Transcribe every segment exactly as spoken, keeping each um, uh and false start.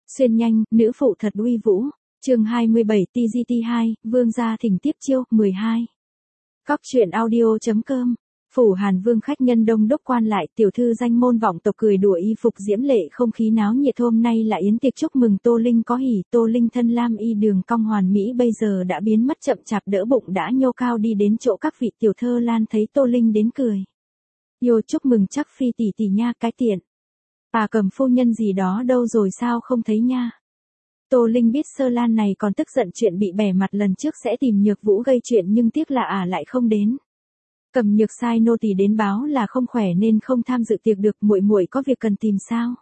Xuyên nhanh, nữ phụ thật uy vũ. Chương hai mươi bảy T G T hai, Vương gia thỉnh tiếp chiêu, mười hai. Cóc truyện audio.com. Phủ Hàn Vương khách nhân đông đúc quan lại, tiểu thư danh môn vọng tộc cười đùa y phục diễm lệ, không khí náo nhiệt. Hôm nay là yến tiệc chúc mừng Tô Linh có hỉ. Tô Linh thân lam y đường cong hoàn mỹ bây giờ đã biến mất, chậm chạp đỡ bụng đã nhô cao đi đến chỗ các vị tiểu thơ lan, thấy Tô Linh đến cười. Yo, chúc mừng chắc phi tỷ tỷ nha, cái tiện. À, Cầm phu nhân gì đó đâu rồi, sao không thấy nha. Tô Linh biết Sơ Lan này còn tức giận chuyện bị bẻ mặt lần trước sẽ tìm Nhược Vũ gây chuyện, nhưng tiếc là ả à lại không đến. Cầm Nhược sai nô tỳ đến báo là không khỏe nên không tham dự tiệc được, muội muội có việc cần tìm sao?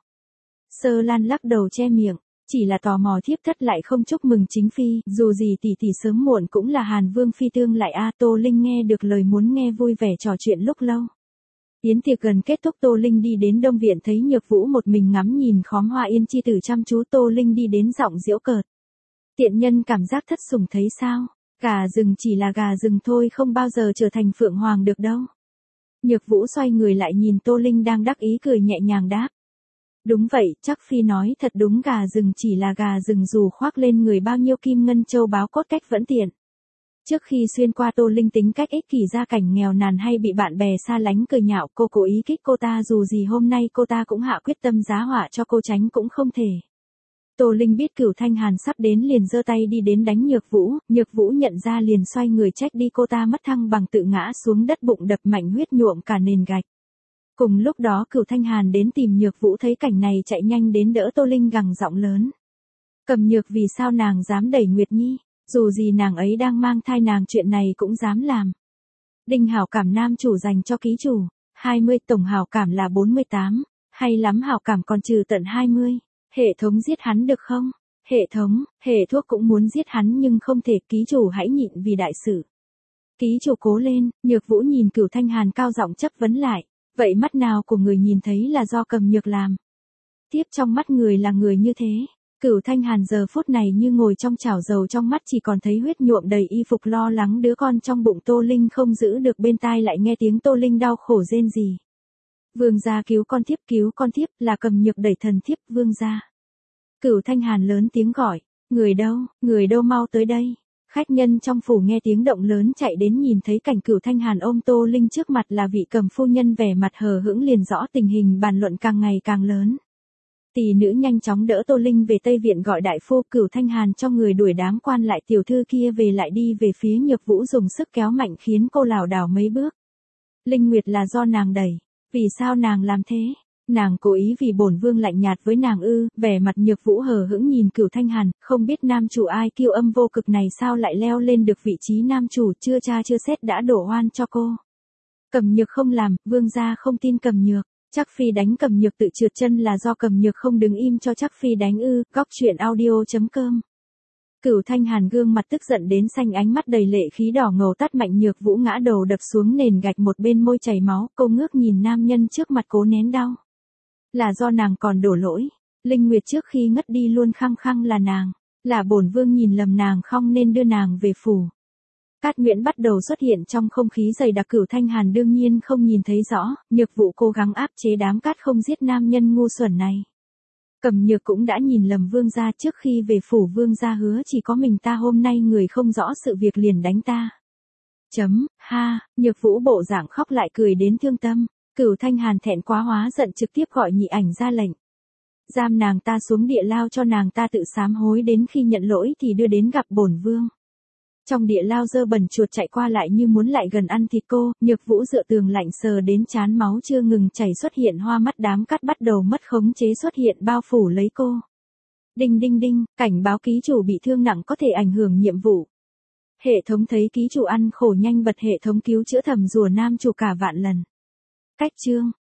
Sơ Lan lắc đầu che miệng, chỉ là tò mò thiếp thất lại không chúc mừng chính phi, dù gì tỷ tỷ sớm muộn cũng là Hàn Vương phi tương lại a. Tô Linh nghe được lời muốn nghe, vui vẻ trò chuyện lúc lâu. Yến tiệc gần kết thúc, Tô Linh đi đến Đông Viện thấy Nhược Vũ một mình ngắm nhìn khóm hoa yên chi tử chăm chú. Tô Linh đi đến giọng giễu cợt. Tiện nhân cảm giác thất sủng thấy sao? Gà rừng chỉ là gà rừng thôi, không bao giờ trở thành phượng hoàng được đâu. Nhược Vũ xoay người lại nhìn Tô Linh đang đắc ý, cười nhẹ nhàng đáp. Đúng vậy, chắc phi nói thật đúng, gà rừng chỉ là gà rừng, dù khoác lên người bao nhiêu kim ngân châu báu cốt cách vẫn tiện. Trước khi xuyên qua, Tô Linh tính cách ích kỷ, gia cảnh nghèo nàn hay bị bạn bè xa lánh cười nhạo, cô cố ý kích cô ta, dù gì hôm nay cô ta cũng hạ quyết tâm giá họa cho cô, tránh cũng không thể. Tô Linh biết Cửu Thanh Hàn sắp đến liền giơ tay đi đến đánh Nhược Vũ, Nhược Vũ nhận ra liền xoay người trách đi, cô ta mất thăng bằng tự ngã xuống đất, bụng đập mạnh, huyết nhuộm cả nền gạch. Cùng lúc đó Cửu Thanh Hàn đến tìm Nhược Vũ, thấy cảnh này chạy nhanh đến đỡ Tô Linh, gằn giọng lớn. Cầm Nhược, vì sao nàng dám đẩy Nguyệt Nhi? Dù gì nàng ấy đang mang thai, nàng chuyện này cũng dám làm. Đinh hảo cảm nam chủ dành cho ký chủ, hai mươi, tổng hảo cảm là bốn mươi tám, hay lắm, hảo cảm còn trừ tận hai mươi. Hệ thống giết hắn được không? Hệ thống, hệ thuốc cũng muốn giết hắn nhưng không thể, ký chủ hãy nhịn vì đại sự. Ký chủ cố lên. Nhược Vũ nhìn Cửu Thanh Hàn cao giọng chất vấn lại. Vậy mắt nào của người nhìn thấy là do Cầm Nhược làm? Tiếp trong mắt người là người như thế. Cửu Thanh Hàn giờ phút này như ngồi trong chảo dầu, trong mắt chỉ còn thấy huyết nhuộm đầy y phục, lo lắng đứa con trong bụng. Tô Linh không giữ được, bên tai lại nghe tiếng Tô Linh đau khổ rên rỉ. Vương gia cứu con thiếp, cứu con thiếp, là Cầm Nhược đẩy thần thiếp, vương gia. Cửu Thanh Hàn lớn tiếng gọi, người đâu, người đâu, mau tới đây. Khách nhân trong phủ nghe tiếng động lớn chạy đến, nhìn thấy cảnh Cửu Thanh Hàn ôm Tô Linh trước mặt là vị Cầm phu nhân, vẻ mặt hờ hững liền rõ tình hình, bàn luận càng ngày càng lớn. Tỷ nữ nhanh chóng đỡ Tô Linh về Tây Viện gọi đại phu. Cửu Thanh Hàn cho người đuổi đám quan lại tiểu thư kia về, lại đi về phía Nhược Vũ dùng sức kéo mạnh khiến cô lảo đảo mấy bước. Linh Nguyệt là do nàng đẩy, vì sao nàng làm thế? Nàng cố ý vì bổn vương lạnh nhạt với nàng ư? Vẻ mặt Nhược Vũ hờ hững nhìn Cửu Thanh Hàn, không biết nam chủ ai kiêu âm vô cực này sao lại leo lên được vị trí nam chủ, chưa tra chưa xét đã đổ oan cho cô. Cầm Nhược không làm, vương gia không tin Cầm Nhược. Chắc phi đánh Cầm Nhược tự trượt chân là do Cầm Nhược không đứng im cho chắc phi đánh ư? Cóc truyện audio.com. Cửu Thanh Hàn gương mặt tức giận đến xanh, ánh mắt đầy lệ khí đỏ ngầu tát mạnh Nhược Vũ ngã đầu đập xuống nền gạch, một bên môi chảy máu. Cô ngước nhìn nam nhân trước mặt cố nén đau. Là do nàng còn đổ lỗi. Linh Nguyệt trước khi ngất đi luôn khăng khăng là nàng, là bổn vương nhìn lầm nàng không nên đưa nàng về phủ. Cát Nguyễn bắt đầu xuất hiện trong không khí dày đặc. Cửu Thanh Hàn đương nhiên không nhìn thấy rõ, Nhược Vũ cố gắng áp chế đám cát không giết nam nhân ngu xuẩn này. Cầm Nhược cũng đã nhìn lầm vương gia, trước khi về phủ vương gia hứa chỉ có mình ta, hôm nay người không rõ sự việc liền đánh ta. Chấm, ha, Nhược Vũ bộ dạng khóc lại cười đến thương tâm. Cửu Thanh Hàn thẹn quá hóa giận, trực tiếp gọi nhị ảnh ra lệnh. Giam nàng ta xuống địa lao, cho nàng ta tự sám hối, đến khi nhận lỗi thì đưa đến gặp bổn vương. Trong địa lao dơ bẩn chuột chạy qua lại như muốn lại gần ăn thịt cô. Nhược Vũ dựa tường lạnh sờ đến chán, máu chưa ngừng chảy xuất hiện hoa mắt, đám cát bắt đầu mất khống chế xuất hiện bao phủ lấy cô. Đinh đinh đinh, cảnh báo ký chủ bị thương nặng có thể ảnh hưởng nhiệm vụ. Hệ thống thấy ký chủ ăn khổ nhanh bật hệ thống cứu chữa thầm rùa nam chủ cả vạn lần. Cách chương,